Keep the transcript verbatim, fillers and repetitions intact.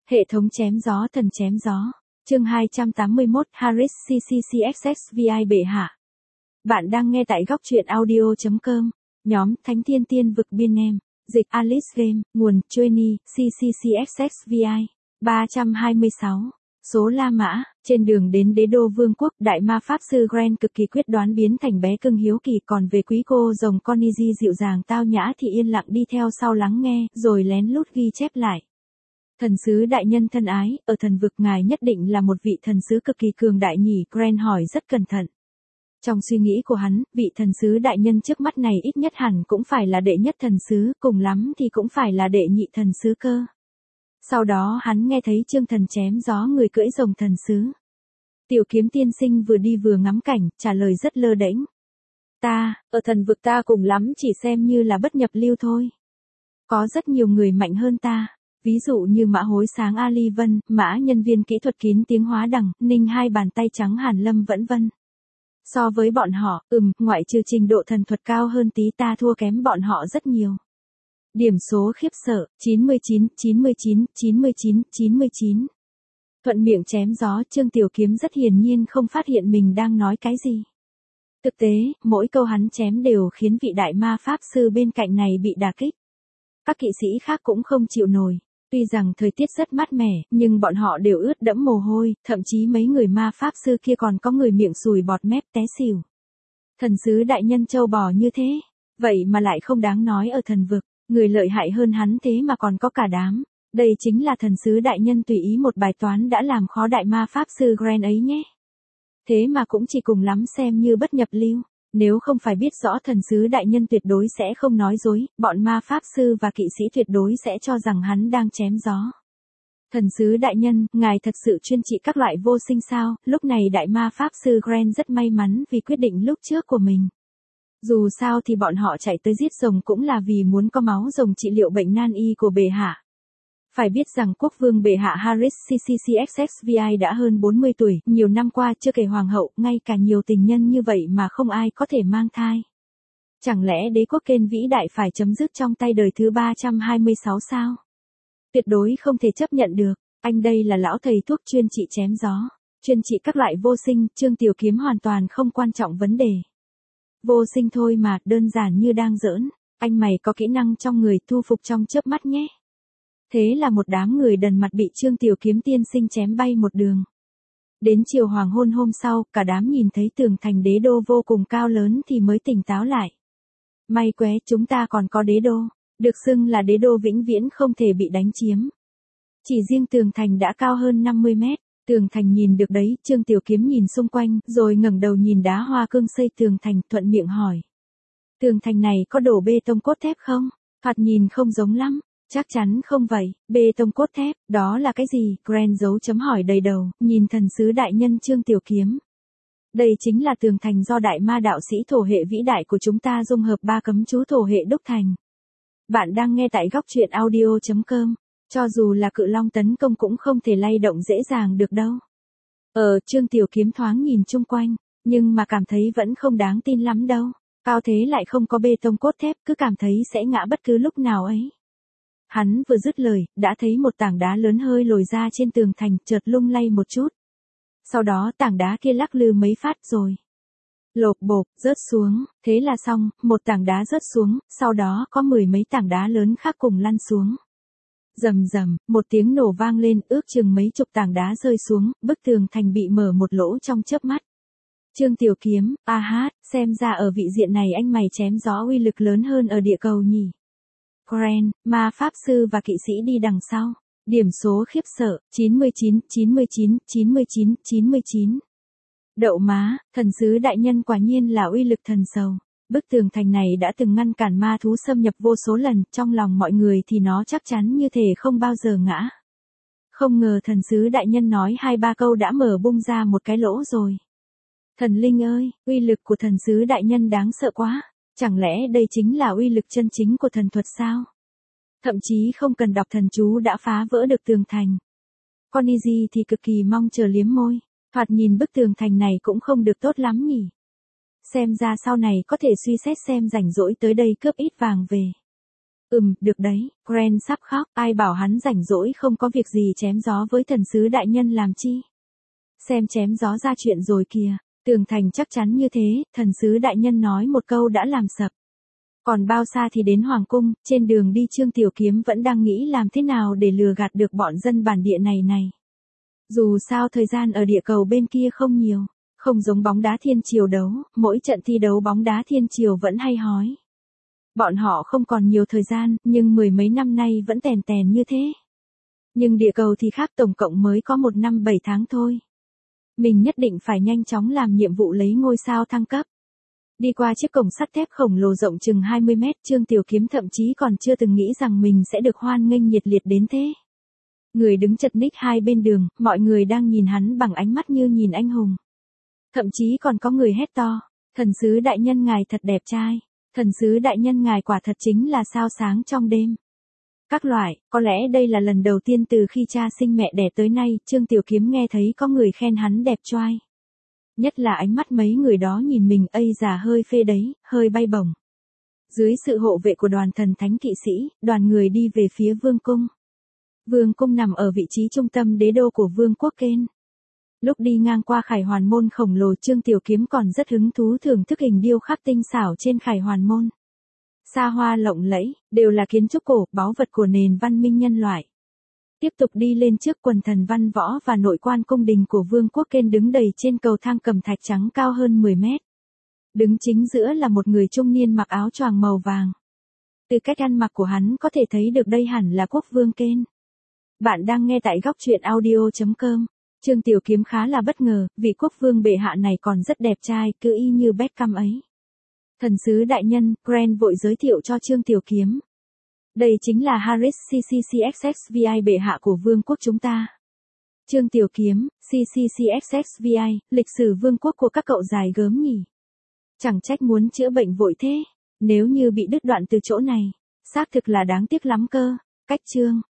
Hệ thống chém gió thần chém gió. Chương hai trăm tám mươi mốt Harris xê xê xê ích ích vê i bệ hạ. Bạn đang nghe tại góc truyện audio chấm com. Nhóm Thánh Tiên Tiên Vực Biên Em. Dịch Alice Game. Nguồn Journey xê xê xê ích ích vê i. ba trăm hai mươi sáu. Số La Mã. Trên đường đến đế đô vương quốc, đại ma pháp sư Grant cực kỳ quyết đoán biến thành bé cưng hiếu kỳ, còn về quý cô rồng Coniji dịu dàng tao nhã thì yên lặng đi theo sau lắng nghe, rồi lén lút ghi chép lại. Thần sứ đại nhân thân ái, ở thần vực ngài nhất định là một vị thần sứ cực kỳ cường đại nhỉ? Grant hỏi rất cẩn thận. Trong suy nghĩ của hắn, vị thần sứ đại nhân trước mắt này ít nhất hẳn cũng phải là đệ nhất thần sứ, cùng lắm thì cũng phải là đệ nhị thần sứ cơ. Sau đó hắn nghe thấy chương thần chém gió người cưỡi rồng thần sứ. Tiểu kiếm tiên sinh vừa đi vừa ngắm cảnh, trả lời rất lơ đễnh. Ta, ở thần vực ta cùng lắm chỉ xem như là bất nhập lưu thôi. Có rất nhiều người mạnh hơn ta. Ví dụ như mã hối sáng Ali Vân, mã nhân viên kỹ thuật kín tiếng hóa đằng, ninh hai bàn tay trắng Hàn Lâm vẫn vân. So với bọn họ, ừm, ngoại trừ trình độ thần thuật cao hơn tí ta thua kém bọn họ rất nhiều. Điểm số khiếp sợ, chín mươi chín, chín mươi chín, chín mươi chín, chín mươi chín. Thuận miệng chém gió, Trương Tiểu Kiếm rất hiển nhiên không phát hiện mình đang nói cái gì. Thực tế, mỗi câu hắn chém đều khiến vị đại ma pháp sư bên cạnh này bị đả kích. Các kỵ sĩ khác cũng không chịu nổi. Tuy rằng thời tiết rất mát mẻ, nhưng bọn họ đều ướt đẫm mồ hôi, thậm chí mấy người ma pháp sư kia còn có người miệng sùi bọt mép té xỉu. Thần sứ đại nhân châu bò như thế, vậy mà lại không đáng nói ở thần vực, người lợi hại hơn hắn thế mà còn có cả đám. Đây chính là thần sứ đại nhân tùy ý một bài toán đã làm khó đại ma pháp sư Grant ấy nhé. Thế mà cũng chỉ cùng lắm xem như bất nhập lưu. Nếu không phải biết rõ thần sứ đại nhân tuyệt đối sẽ không nói dối, bọn ma pháp sư và kỵ sĩ tuyệt đối sẽ cho rằng hắn đang chém gió. Thần sứ đại nhân, ngài thật sự chuyên trị các loại vô sinh sao? Lúc này đại ma pháp sư Grant rất may mắn vì quyết định lúc trước của mình. Dù sao thì bọn họ chạy tới giết rồng cũng là vì muốn có máu rồng trị liệu bệnh nan y của bệ hạ. Phải biết rằng quốc vương bệ hạ Harris xê xê xê ích ích vê i đã hơn bốn mươi tuổi, nhiều năm qua chưa kể hoàng hậu, ngay cả nhiều tình nhân như vậy mà không ai có thể mang thai. Chẳng lẽ đế quốc Kên vĩ đại phải chấm dứt trong tay đời thứ ba trăm hai mươi sáu sao? Tuyệt đối không thể chấp nhận được, anh đây là lão thầy thuốc chuyên trị chém gió, chuyên trị các loại vô sinh, Trương Tiểu Kiếm hoàn toàn không quan trọng vấn đề. Vô sinh thôi mà, đơn giản như đang giỡn, anh mày có kỹ năng trong người thu phục trong chớp mắt nhé. Thế là một đám người đần mặt bị Trương Tiểu Kiếm tiên sinh chém bay một đường. Đến chiều hoàng hôn hôm sau, cả đám nhìn thấy tường thành đế đô vô cùng cao lớn thì mới tỉnh táo lại. May quá chúng ta còn có đế đô, được xưng là đế đô vĩnh viễn không thể bị đánh chiếm. Chỉ riêng tường thành đã cao hơn năm mươi mét, tường thành nhìn được đấy, Trương Tiểu Kiếm nhìn xung quanh, rồi ngẩng đầu nhìn đá hoa cương xây tường thành, thuận miệng hỏi. Tường thành này có đổ bê tông cốt thép không? Thoạt nhìn không giống lắm. Chắc chắn không vậy, bê tông cốt thép, đó là cái gì? Grant dấu chấm hỏi đầy đầu, nhìn thần sứ đại nhân Trương Tiểu Kiếm. Đây chính là tường thành do đại ma đạo sĩ thổ hệ vĩ đại của chúng ta dung hợp ba cấm chú thổ hệ đúc thành. Bạn đang nghe tại góc truyện audio chấm com, cho dù là cự long tấn công cũng không thể lay động dễ dàng được đâu. Ờ, Trương Tiểu Kiếm thoáng nhìn chung quanh, nhưng mà cảm thấy vẫn không đáng tin lắm đâu. Cao thế lại không có bê tông cốt thép, cứ cảm thấy sẽ ngã bất cứ lúc nào ấy. Hắn vừa dứt lời, đã thấy một tảng đá lớn hơi lồi ra trên tường thành, chợt lung lay một chút. Sau đó tảng đá kia lắc lư mấy phát rồi. Lộp bộp, rớt xuống, thế là xong, một tảng đá rớt xuống, sau đó có mười mấy tảng đá lớn khác cùng lăn xuống. Rầm rầm, một tiếng nổ vang lên, ước chừng mấy chục tảng đá rơi xuống, bức tường thành bị mở một lỗ trong chớp mắt. Trương Tiểu Kiếm, a hát, xem ra ở vị diện này anh mày chém gió uy lực lớn hơn ở địa cầu nhỉ. Grant, ma pháp sư và kỵ sĩ đi đằng sau. Điểm số khiếp sợ, chín mươi chín, chín mươi chín, chín mươi chín, chín mươi chín. Đậu má, thần sứ đại nhân quả nhiên là uy lực thần sầu. Bức tường thành này đã từng ngăn cản ma thú xâm nhập vô số lần, trong lòng mọi người thì nó chắc chắn như thể không bao giờ ngã. Không ngờ thần sứ đại nhân nói hai ba câu đã mở bung ra một cái lỗ rồi. Thần linh ơi, uy lực của thần sứ đại nhân đáng sợ quá. Chẳng lẽ đây chính là uy lực chân chính của thần thuật sao? Thậm chí không cần đọc thần chú đã phá vỡ được tường thành. Coniji thì cực kỳ mong chờ liếm môi. Thoạt nhìn bức tường thành này cũng không được tốt lắm nhỉ. Xem ra sau này có thể suy xét xem rảnh rỗi tới đây cướp ít vàng về. Ừm, được đấy, Grant sắp khóc, ai bảo hắn rảnh rỗi không có việc gì chém gió với thần sứ đại nhân làm chi. Xem chém gió ra chuyện rồi kìa, tường thành chắc chắn như thế, thần sứ đại nhân nói một câu đã làm sập. Còn bao xa thì đến Hoàng cung, trên đường đi Trương Tiểu Kiếm vẫn đang nghĩ làm thế nào để lừa gạt được bọn dân bản địa này này. Dù sao thời gian ở địa cầu bên kia không nhiều, không giống bóng đá thiên triều đấu, mỗi trận thi đấu bóng đá thiên triều vẫn hay hói. Bọn họ không còn nhiều thời gian, nhưng mười mấy năm nay vẫn tèn tèn như thế. Nhưng địa cầu thì khác, tổng cộng mới có một năm bảy tháng thôi. Mình nhất định phải nhanh chóng làm nhiệm vụ lấy ngôi sao thăng cấp. Đi qua chiếc cổng sắt thép khổng lồ rộng chừng hai mươi mét, Trương Tiểu Kiếm thậm chí còn chưa từng nghĩ rằng mình sẽ được hoan nghênh nhiệt liệt đến thế. Người đứng chật ních hai bên đường, mọi người đang nhìn hắn bằng ánh mắt như nhìn anh hùng. Thậm chí còn có người hét to, thần sứ đại nhân ngài thật đẹp trai, thần sứ đại nhân ngài quả thật chính là sao sáng trong đêm. Các loại, có lẽ đây là lần đầu tiên từ khi cha sinh mẹ đẻ tới nay, Trương Tiểu Kiếm nghe thấy có người khen hắn đẹp trai. Nhất là ánh mắt mấy người đó nhìn mình, ây già hơi phê đấy, hơi bay bổng. Dưới sự hộ vệ của đoàn thần thánh kỵ sĩ, đoàn người đi về phía vương cung. Vương cung nằm ở vị trí trung tâm đế đô của vương quốc Ken. Lúc đi ngang qua khải hoàn môn khổng lồ, Trương Tiểu Kiếm còn rất hứng thú thưởng thức hình điêu khắc tinh xảo trên khải hoàn môn. Xa hoa lộng lẫy, đều là kiến trúc cổ, báu vật của nền văn minh nhân loại. Tiếp tục đi lên trước, quần thần văn võ và nội quan cung đình của vương quốc Ken đứng đầy trên cầu thang cẩm thạch trắng cao hơn mười mét. Đứng chính giữa là một người trung niên mặc áo choàng màu vàng. Từ cách ăn mặc của hắn có thể thấy được đây hẳn là quốc vương Ken. Bạn đang nghe tại góc truyện audio chấm com. Trương Tiểu Kiếm khá là bất ngờ, vị quốc vương bệ hạ này còn rất đẹp trai, cứ y như Beckham ấy. Thần sứ đại nhân, Grant vội giới thiệu cho Trương Tiểu Kiếm. Đây chính là Harris xê xê xê ích ích vê i bệ hạ của vương quốc chúng ta. Trương Tiểu Kiếm, xê xê xê ích ích vê i, lịch sử vương quốc của các cậu dài gớm nhỉ. Chẳng trách muốn chữa bệnh vội thế, nếu như bị đứt đoạn từ chỗ này, xác thực là đáng tiếc lắm cơ. Cách chương